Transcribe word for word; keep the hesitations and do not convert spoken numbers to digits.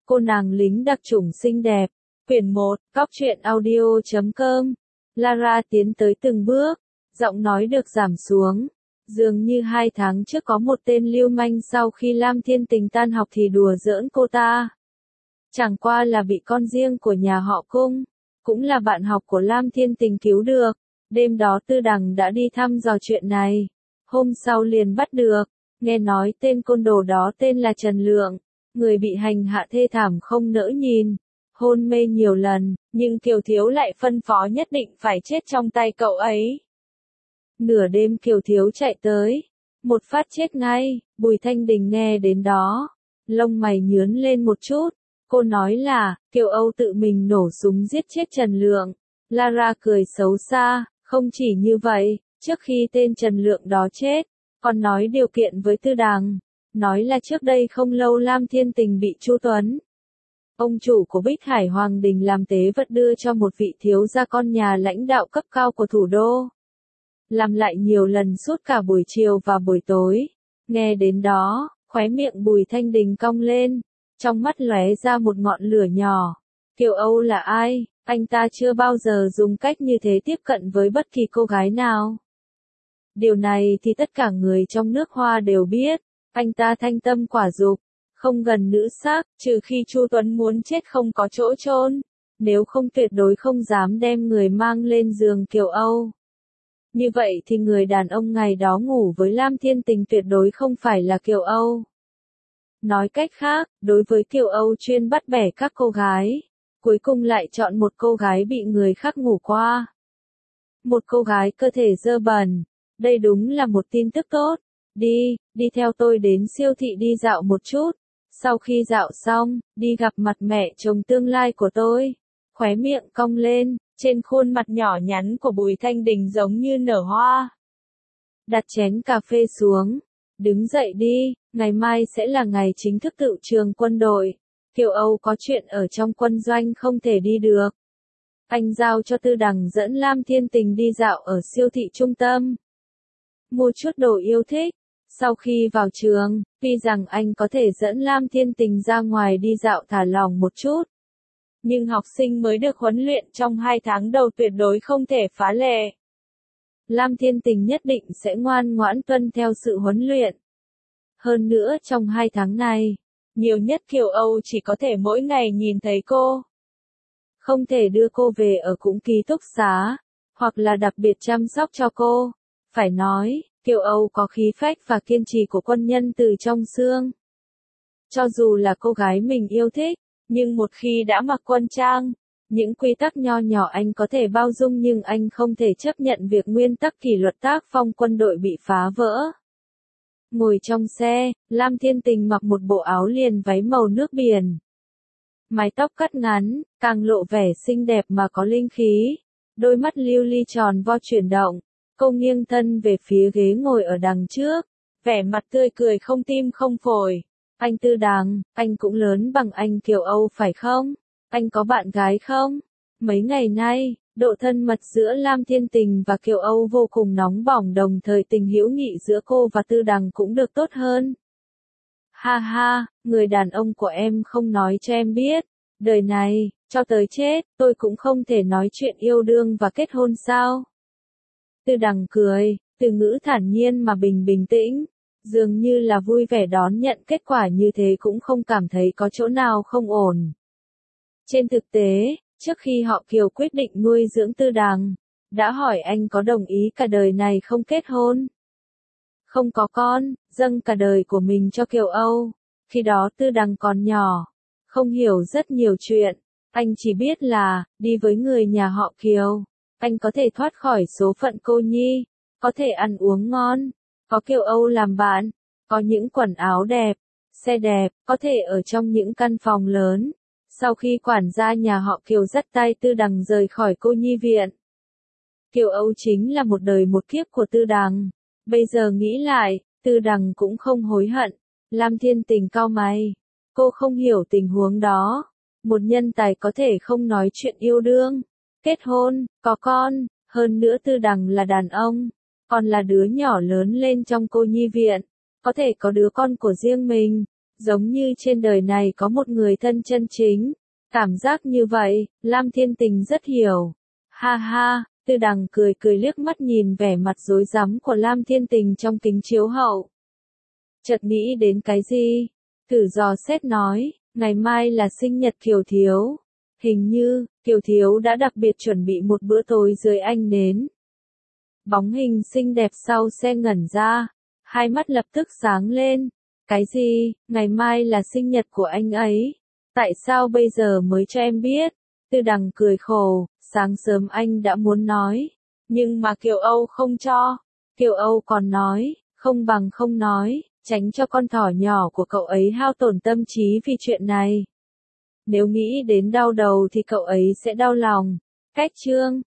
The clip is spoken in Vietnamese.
Cô nàng lính đặc chủng xinh đẹp. Quyển một, Cóc truyện audio chấm com. Lara tiến tới từng bước, giọng nói được giảm xuống. Dường như hai tháng trước có một tên lưu manh sau khi Lam Thiên Tình tan học thì đùa giỡn cô ta. Chẳng qua là bị con riêng của nhà họ Cung, cũng là bạn học của Lam Thiên Tình cứu được. Đêm đó Tư Đằng đã đi thăm dò chuyện này. Hôm sau liền bắt được. Nghe nói tên côn đồ đó tên là Trần Lượng. Người bị hành hạ thê thảm không nỡ nhìn. Hôn mê nhiều lần, nhưng Kiều Thiếu lại phân phó nhất định phải chết trong tay cậu ấy. Nửa đêm Kiều Thiếu chạy tới. Một phát chết ngay. Bùi Thanh Đình nghe đến đó. Lông mày nhướn lên một chút. Cô nói là, Kiều Âu tự mình nổ súng giết chết Trần Lượng. Lara cười xấu xa, không chỉ như vậy, trước khi tên Trần Lượng đó chết, còn nói điều kiện với Tư Đằng. Nói là trước đây không lâu Lam Thiên Tình bị Chu Tuấn, ông chủ của Bích Hải Hoàng Đình làm tế vật đưa cho một vị thiếu gia con nhà lãnh đạo cấp cao của thủ đô. Làm lại nhiều lần suốt cả buổi chiều và buổi tối. Nghe đến đó, khóe miệng Bùi Thanh Đình cong lên, trong mắt lóe ra một ngọn lửa nhỏ. Kiều Âu là ai? Anh ta chưa bao giờ dùng cách như thế tiếp cận với bất kỳ cô gái nào. Điều này thì tất cả người trong nước Hoa đều biết. Anh ta thanh tâm quả dục, không gần nữ sắc, trừ khi Chu Tuấn muốn chết không có chỗ chôn. Nếu không tuyệt đối không dám đem người mang lên giường Kiều Âu. Như vậy thì người đàn ông ngày đó ngủ với Lam Thiên Tình tuyệt đối không phải là Kiều Âu. Nói cách khác, đối với Kiều Âu chuyên bắt bẻ các cô gái, cuối cùng lại chọn một cô gái bị người khác ngủ qua. Một cô gái cơ thể dơ bẩn. Đây đúng là một tin tức tốt. Đi, đi theo tôi đến siêu thị đi dạo một chút. Sau khi dạo xong, đi gặp mặt mẹ chồng tương lai của tôi. Khóe miệng cong lên, trên khuôn mặt nhỏ nhắn của Bùi Thanh Đình giống như nở hoa. Đặt chén cà phê xuống. Đứng dậy đi, ngày mai sẽ là ngày chính thức tựu trường quân đội. Kiều Âu có chuyện ở trong quân doanh không thể đi được. Anh giao cho Tư Đằng dẫn Lam Thiên Tình đi dạo ở siêu thị trung tâm. Mua chút đồ yêu thích. Sau khi vào trường, tuy rằng anh có thể dẫn Lam Thiên Tình ra ngoài đi dạo thả lỏng một chút. Nhưng học sinh mới được huấn luyện trong hai tháng đầu tuyệt đối không thể phá lệ. Lam Thiên Tình nhất định sẽ ngoan ngoãn tuân theo sự huấn luyện. Hơn nữa trong hai tháng này, nhiều nhất Kiều Âu chỉ có thể mỗi ngày nhìn thấy cô. Không thể đưa cô về ở cũng ký túc xá, hoặc là đặc biệt chăm sóc cho cô. Phải nói, Kiều Âu có khí phách và kiên trì của quân nhân từ trong xương. Cho dù là cô gái mình yêu thích, nhưng một khi đã mặc quân trang, những quy tắc nho nhỏ anh có thể bao dung nhưng anh không thể chấp nhận việc nguyên tắc kỷ luật tác phong quân đội bị phá vỡ. Ngồi trong xe, Lam Thiên Tình mặc một bộ áo liền váy màu nước biển. Mái tóc cắt ngắn, càng lộ vẻ xinh đẹp mà có linh khí. Đôi mắt lưu ly tròn vo chuyển động. Cô nghiêng thân về phía ghế ngồi ở đằng trước. Vẻ mặt tươi cười không tim không phổi. Anh Tư Đằng, anh cũng lớn bằng anh Kiều Âu phải không? Anh có bạn gái không? Mấy ngày nay, độ thân mật giữa Lam Thiên Tình và Kiều Âu vô cùng nóng bỏng, đồng thời tình hữu nghị giữa cô và Tư Đằng cũng được tốt hơn. Ha ha, người đàn ông của em không nói cho em biết. Đời này, cho tới chết, tôi cũng không thể nói chuyện yêu đương và kết hôn sao? Tư Đằng cười, từ ngữ thản nhiên mà bình bình tĩnh. Dường như là vui vẻ đón nhận kết quả như thế cũng không cảm thấy có chỗ nào không ổn. Trên thực tế, trước khi họ Kiều quyết định nuôi dưỡng Tư Đằng, đã hỏi anh có đồng ý cả đời này không kết hôn, không có con, dâng cả đời của mình cho Kiều Âu. Khi đó Tư Đằng còn nhỏ, không hiểu rất nhiều chuyện, anh chỉ biết là, đi với người nhà họ Kiều, anh có thể thoát khỏi số phận cô nhi, có thể ăn uống ngon, có Kiều Âu làm bạn, có những quần áo đẹp, xe đẹp, có thể ở trong những căn phòng lớn. Sau khi quản gia nhà họ Kiều dắt tay Tư Đằng rời khỏi cô nhi viện. Kiều Âu chính là một đời một kiếp của Tư Đằng. Bây giờ nghĩ lại, Tư Đằng cũng không hối hận. Lam Thiên Tình cau mày. Cô không hiểu tình huống đó. Một nhân tài có thể không nói chuyện yêu đương, kết hôn, có con, hơn nữa Tư Đằng là đàn ông, còn là đứa nhỏ lớn lên trong cô nhi viện, có thể có đứa con của riêng mình. Giống như trên đời này có một người thân chân chính. Cảm giác như vậy, Lam Thiên Tình rất hiểu. Ha ha, Tư Đằng cười cười liếc mắt nhìn vẻ mặt rối rắm của Lam Thiên Tình trong kính chiếu hậu. Chợt nghĩ đến cái gì? Thử dò xét nói, ngày mai là sinh nhật Kiều Thiếu. Hình như, Kiều Thiếu đã đặc biệt chuẩn bị một bữa tối dưới ánh nến. Bóng hình xinh đẹp sau xe ngẩn ra, hai mắt lập tức sáng lên. Cái gì, ngày mai là sinh nhật của anh ấy? Tại sao bây giờ mới cho em biết? Tư Đằng cười khổ, sáng sớm anh đã muốn nói, nhưng mà Kiều Âu không cho. Kiều Âu còn nói, không bằng không nói, tránh cho con thỏ nhỏ của cậu ấy hao tổn tâm trí vì chuyện này. Nếu nghĩ đến đau đầu thì cậu ấy sẽ đau lòng. Cách chương